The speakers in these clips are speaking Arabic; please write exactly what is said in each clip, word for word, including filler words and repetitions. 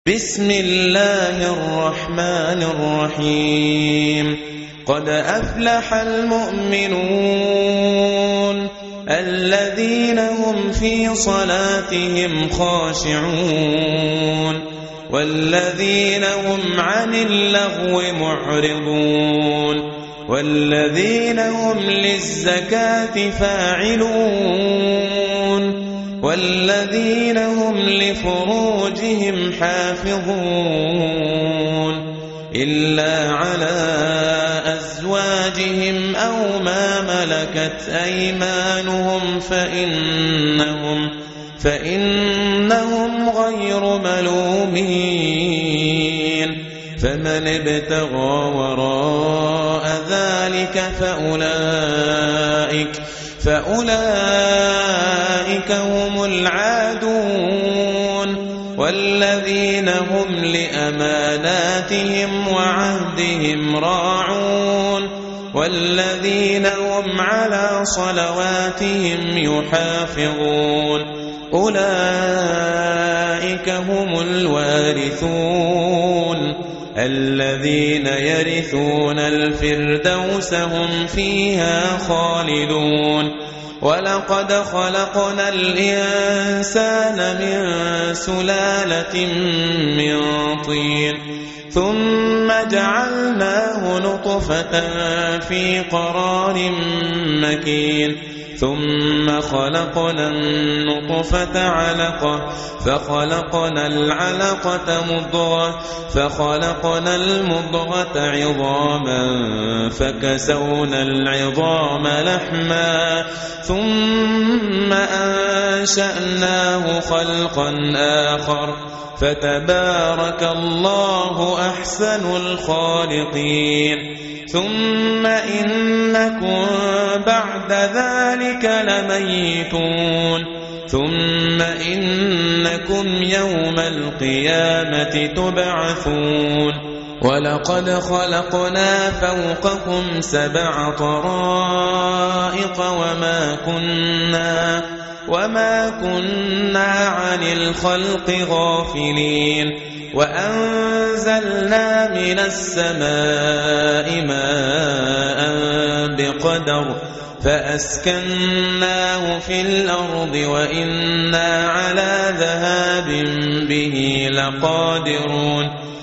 بسم الله الرحمن الرحيم قد أفلح المؤمنون الذين هم في صلاتهم خاشعون والذين هم عن اللغو معرضون والذين هم للزكاة فاعلون والذين هم لفروجهم حافظون إلا على أزواجهم أو ما ملكت أيمانهم فإنهم, فإنهم غير ملومين فمن ابتغى وراء ذلك فأولئك, فأولئك هم العادون والذين هم لأماناتهم وعهدهم راعون والذين هم على صلواتهم يحافظون أولئك هم الوارثون الذين يرثون الفردوس هم فيها خالدون ولقد خلقنا الإنسان من سلالة من طين ثم جعلناه نطفة في قرار مكين ثم خلقنا النطفة علقة فخلقنا العلقة مضغة فخلقنا المضغة عظاما فكسونا العظام لحما ثم أنشأناه خلقا آخر فتبارك الله أحسن الخالقين ثم إنكم بعد ذلك لميتون ثم إنكم يوم القيامة تبعثون ولقد خلقنا فوقكم سبع طرائق وما كنا وما كنا عن الخلق غافلين وأنزلنا من السماء ماء بقدر فأسكناه في الأرض وإنا على ذهاب به لقادرون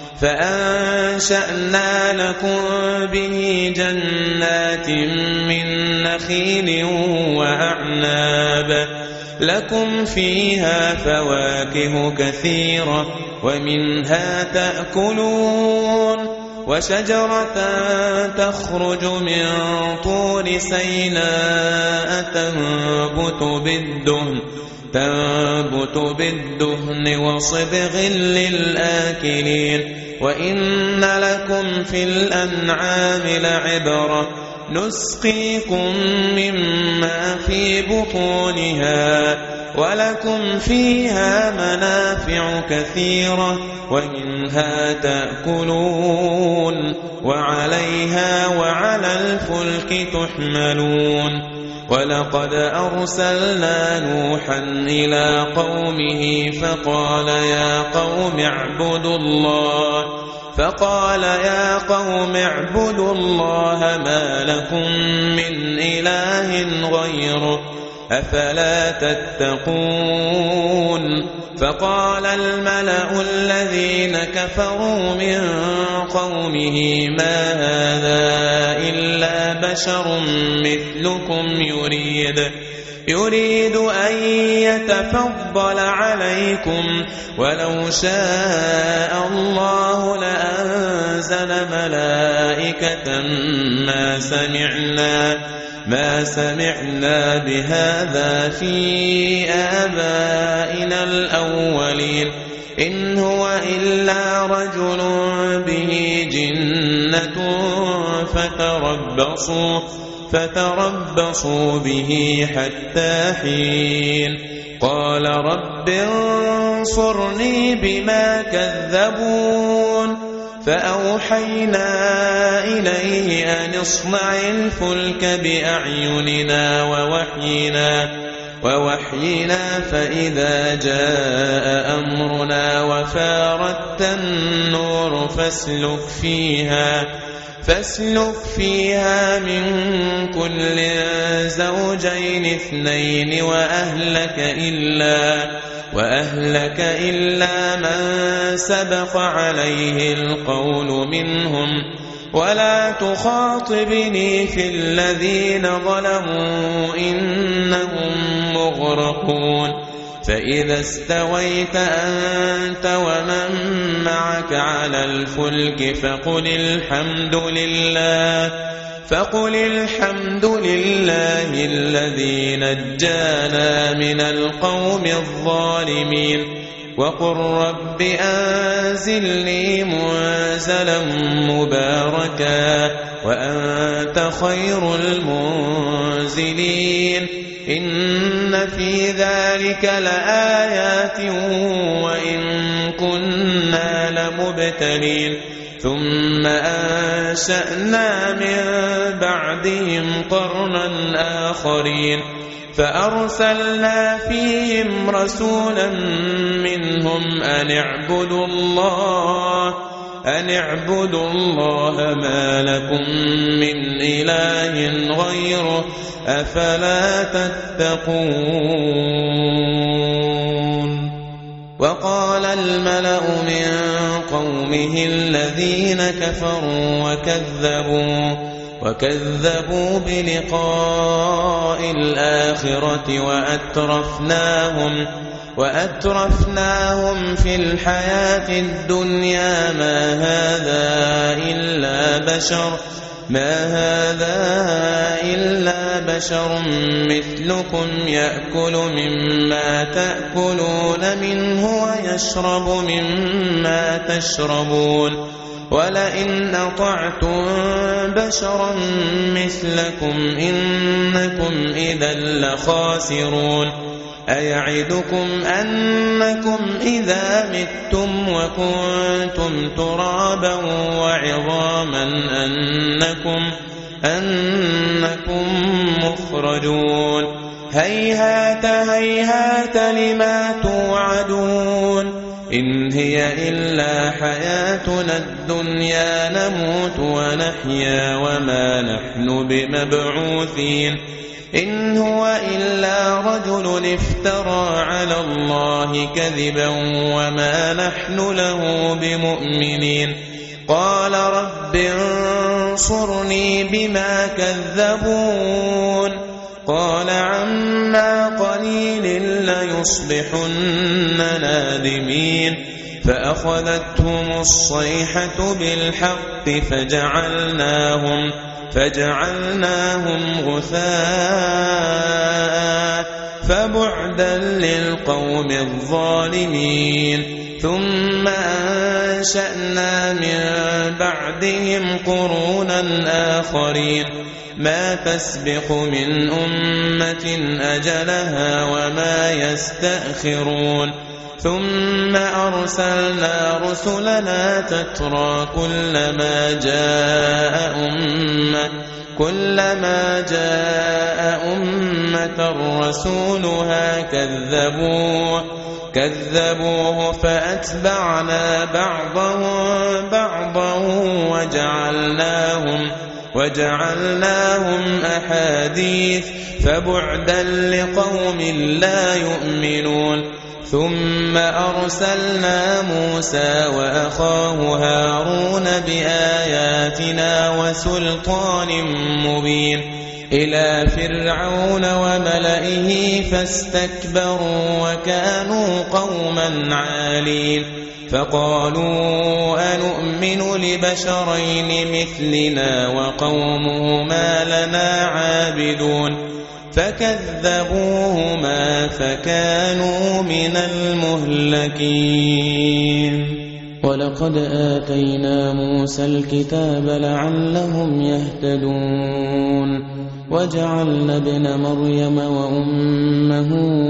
فأنشأنا لكم به جنات من نخيل وأعناب لكم فيها فواكه كثيرة ومنها تأكلون وشجرة تخرج من طور سيناء تنبت بالدهن تنبت بالدهن وصبغ للآكلين وإن لكم في الأنعام لعبرة نسقيكم مما في بطونها ولكم فيها منافع كثيرة ومنها تأكلون وعليها وعلى الفلك تحملون ولقد أرسلنا نوحا إلى قومه فقال يا قوم اعبدوا الله فقال يا قوم اعبدوا الله ما لكم من إله غيره أفلا تتقون فقال الملأ الذين كفروا من قومه ما هذا إلا بشر مثلكم يريد يريد أن يتفضل عليكم ولو شاء الله لأنزل ملائكة ما سمعنا ما سمعنا بهذا في آبائنا الأولين إن هو إلا رجل به جنة فتربصوا فتربصوا به حتى حين قال رب انصرني بما كذبون فأوحينا إليه أن اصنع الفلك بأعيننا ووحينا ووحينا فإذا جاء أمرنا وفارت النور فاسلك فيها فاسلك فيها من كل زوجين اثنين وأهلك إلا وأهلك إلا من سبق عليه القول منهم ولا تخاطبني في الذين ظلموا إنهم مغرقون فإذا استويت أنت ومن معك على الفلك فقل الحمد لله فقل الحمد لله الذي نجانا من القوم الظالمين وقل رب أنزلني منزلا مباركا وأنت خير المنزلين إن في ذلك لآيات وإن كنا لمبتلين ثم أنشأنا من بعدهم قرنا آخرين فأرسلنا فيهم رسولا منهم أن اعبدوا الله أن اعبدوا الله ما لكم من إله غيره أفلا تتقون وقال الملأ من قومه الذين كفروا وكذبوا وكذبوا بلقاء الآخرة وأترفناهم وأترفناهم في الحياة الدنيا ما هذا إلا بشر ما هذا إلا بشر مثلكم يأكل مما تأكلون منه ويشرب مما تشربون ولئن أطعتم بشرا مثلكم إنكم إذا لخاسرون أيعدكم أنكم إذا متم وكنتم ترابا وعظاما أنكم أنكم مخرجون هيهات هيهات لما توعدون إن هي إلا حياتنا الدنيا نموت ونحيا وما نحن بمبعوثين إن هو إلا رجل افترى على الله كذبا وما نحن له بمؤمنين قال رب انصرني بما كذبون قال عما قليل ليصبحن نادمين فأخذتهم الصيحة بالحق فجعلناهم فجعلناهم غثاء فبعدا للقوم الظالمين ثم أنشأنا من بعدهم قرونا آخرين ما تسبق من أمة أجلها وما يستأخرون ثم أرسلنا رسلنا تترى كلما جاء أمة كلما جاء أمة رسولها كذبوه كذبوه فأتبعنا بعضهم بعضا وجعلناهم وجعلناهم أحاديث فبعدا لقوم لا يؤمنون ثم أرسلنا موسى وأخاه هارون بآياتنا وسلطان مبين إلى فرعون وملئه فاستكبروا وكانوا قوما عالين فقالوا أنؤمن لبشرين مثلنا وقومهما لنا عابدون فكذبوهما فكانوا من المهلكين ولقد آتينا موسى الكتاب لعلهم يهتدون وجعلنا ابن مريم وأمه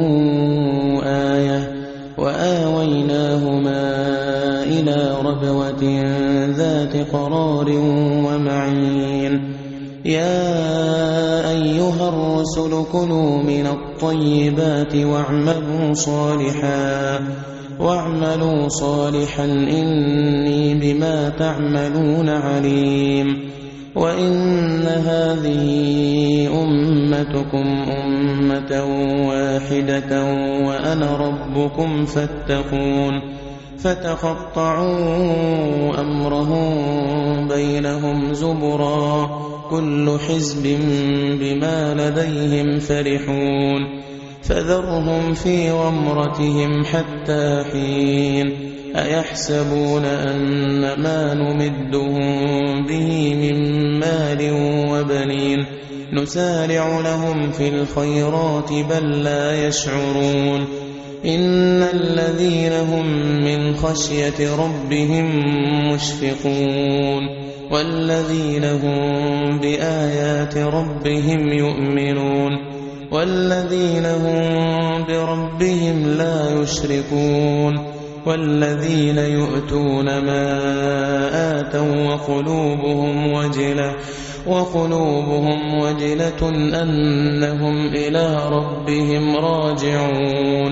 آية وآويناهما إلى ربوة ذات قرار ومعين يا أيها الرسل كلوا من الطيبات واعملوا صالحا واعملوا صالحا إني بما تعملون عليم وإن هذه أمتكم أمة واحدة وأنا ربكم فاتقون فتقطعوا أمرهم بينهم زبرا كل حزب بما لديهم فرحون فذرهم في غمرتهم حتى حين أيحسبون أن ما نمدهم به من مال وبنين نسارع لهم في الخيرات بل لا يشعرون إن الذين هم من خشية ربهم مشفقون والذين هم بآيات ربهم يؤمنون والذين هم بربهم لا يشركون والذين يؤتون ما آتوا وقلوبهم وجلة وقلوبهم وجلة أنهم إلى ربهم راجعون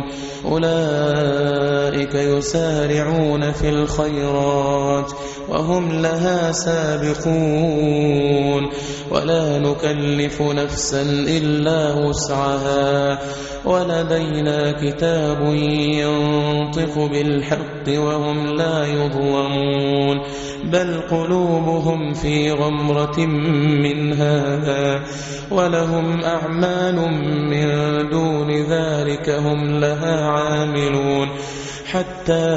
أولئك يسارعون في الخيرات وهم لها سابقون ولا نكلف نفسا إلا وسعها ولدينا كتاب ينطق بالحق وهم لا يظلمون بل قلوبهم في غمرة من هذا ولهم أعمال من دون ذلك هم لها عاملون حتى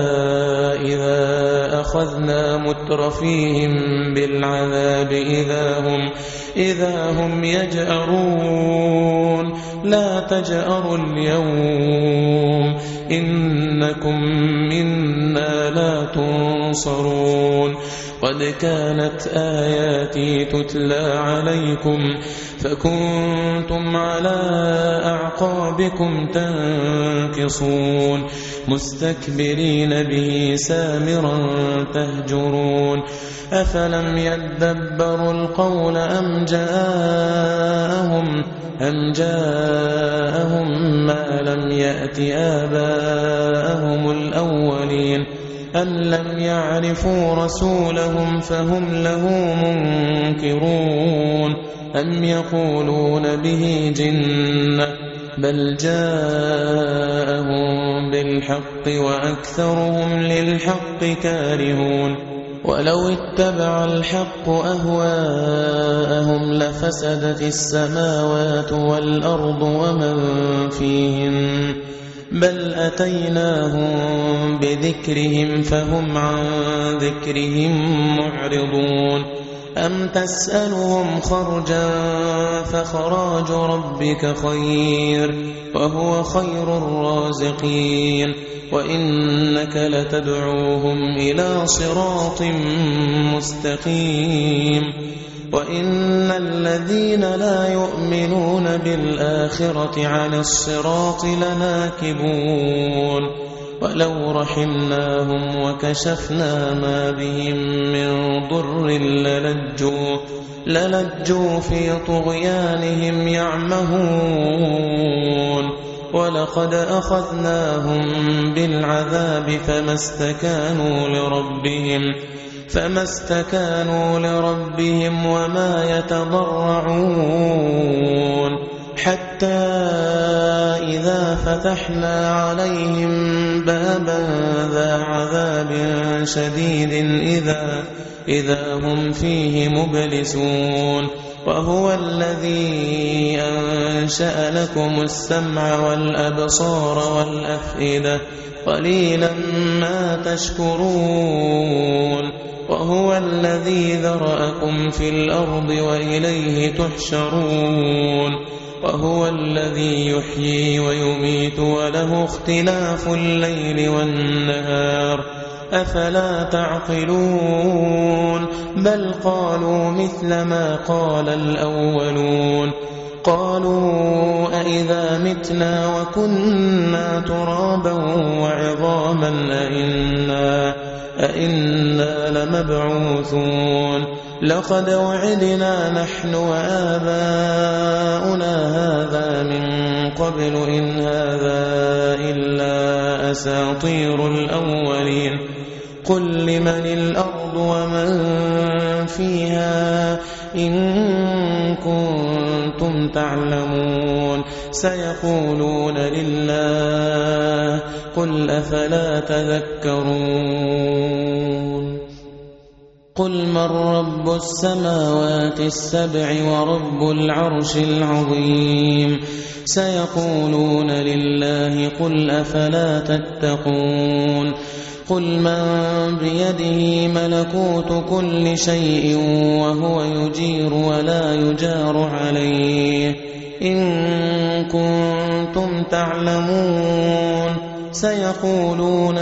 إذا أخذنا مترفيهم بالعذاب إذا هم, إذا هم يجأرون لا تجأروا اليوم إنكم منا لا تنصرون قد كانت آياتي تتلى عليكم فكنتم على أعقابكم تنكصون مستكبرين به سامرا تهجرون أفلم يدبروا القول أم جاءهم أم جاءهم ما لم يأت آباءهم الأولين أم لم يعرفوا رسولهم فهم له منكرون أم يقولون به جنة بل جاءهم بالحق وأكثرهم للحق كارهون ولو اتبع الحق أهواءهم لفسدت السماوات والأرض ومن فيهن بل أتيناهم بذكرهم فهم عن ذكرهم معرضون أم تسألهم خرجا فخراج ربك خير وهو خير الرازقين وإنك لتدعوهم إلى صراط مستقيم وإن الذين لا يؤمنون بالآخرة عن الصراط لناكبون ولو رحمناهم وكشفنا ما بهم من ضر للجوا, للجوا في طغيانهم يعمهون ولقد أخذناهم بالعذاب فما استكانوا لربهم فما استكانوا لربهم وما يتضرعون حتى إذا فتحنا عليهم بابا ذا عذاب شديد إذا, إذا هم فيه مبلسون وهو الذي أنشأ لكم السمع والأبصار والأفئدة قليلا ما تشكرون وهو الذي ذرأكم في الأرض وإليه تحشرون وهو الذي يحيي ويميت وله اختلاف الليل والنهار أفلا تعقلون بل قالوا مثل ما قال الأولون قالوا أئذا متنا وكنا ترابا وعظاما أئنا, أئنا لمبعوثون لقد وعدنا نحن وآباؤنا هذا من قبل إن هذا إلا أساطير الأولين قل لمن الأرض ومن فيها إن كنتم تعلمون سيقولون لله قل أفلا تذكرون قل من رب السماوات السبع ورب العرش العظيم سيقولون لله قل أفلا تتقون قل من بيده ملكوت كل شيء وهو يجير ولا يجار عليه إن كنتم تعلمون سيقولون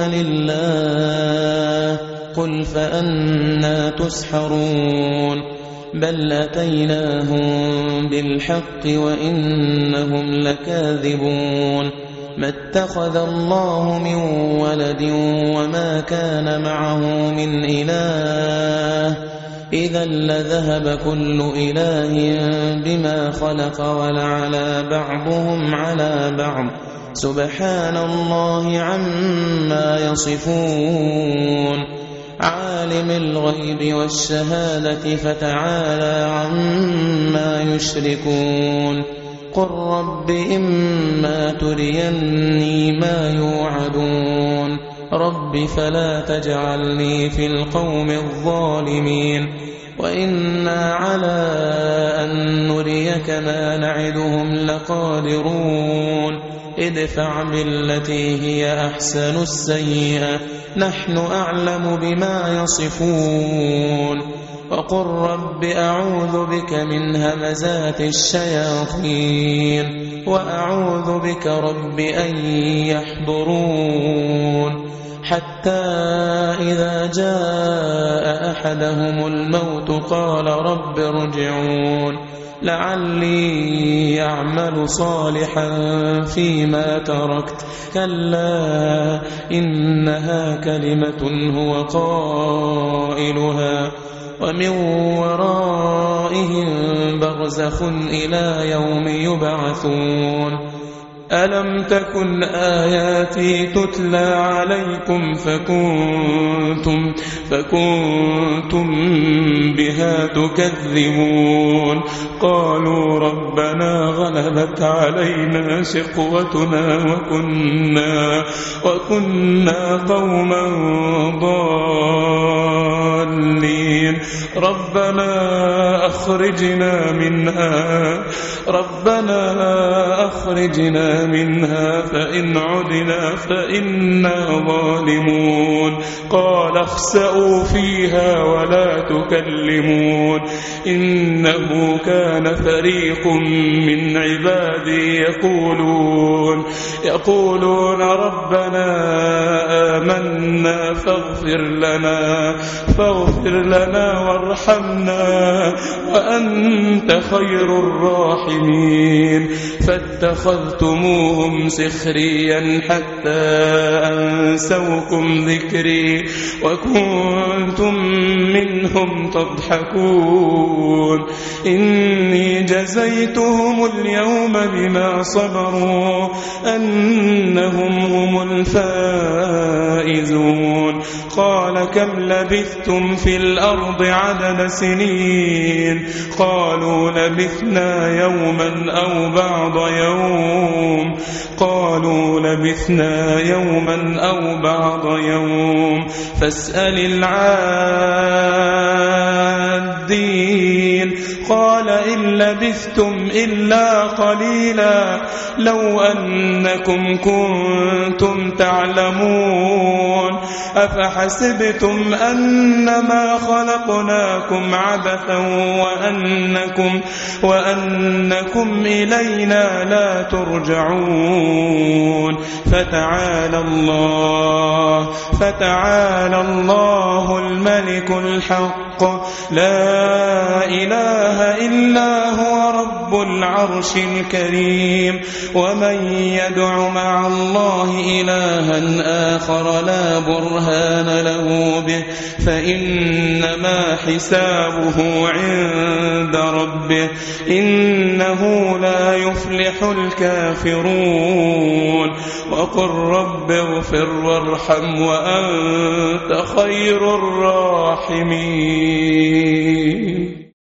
لله قل فأنى تسحرون بل أتيناهم بالحق وإنهم لكاذبون ما اتخذ الله من ولد وما كان معه من إله إذا لذهب كل إله بما خلق ولعلى بعضهم على بعض سبحان الله عما يصفون عالم الغيب والشهادة فتعالى عما يشركون قل رب إما تريني ما يوعدون رب فلا تجعلني في القوم الظالمين وإنا على أن نريك ما نعدهم لقادرون ادفع بالتي هي أحسن السيئة نحن أعلم بما يصفون وقل رب أعوذ بك من همزات الشياطين وأعوذ بك رب أن يحضرون حتى إذا جاء أحدهم الموت قال رب ارجعون لعلي أعمل صالحا فيما تركت كلا إنها كلمة هو قائلها ومن ورائهم برزخ إلى يوم يبعثون ألم تكن آياتي تتلى عليكم فكنتم, فكنتم بها تكذبون قالوا ربنا غلبت علينا شقوتنا وكنا, وكنا قوما ضالين ربنا أخرجنا منها ربنا أخرجنا منها فإن عدنا فإنا ظالمون قال اخسئوا فيها ولا تكلمون إنه كان فريق من عبادي يقولون يقولون ربنا آمنا فاغفر لنا فاغفر لنا وارحمنا وأنت خير الراحمين فاتخذتموهم سخريا حتى أنسوكم ذكري وكنتم منهم تضحكون إني جزيتهم اليوم بما صبروا أنهم هم الفائزون قال كم لبثتم في الأرض عدد سنين قالوا لبثنا يوما أو بعض يوم قالوا لبثنا يوما أو بعض يوم فاسأل العادين قال إن لبثتم إلا قليلا لو أنكم كنتم تعلمون أفحسبتم أنما خلقناكم عبثا وأنكم, وأنكم إلينا لا ترجعون فتعالى الله فتعالى الله الملك الحق بالحق لا إله إلا هو رب العرش الكريم. ومن يدع مع الله إلها آخر لا برهان له به فإنما حسابه عند ربه إنه لا يفلح الكافرون. وقل رب اغفر وارحم وأنت خير الراحمين.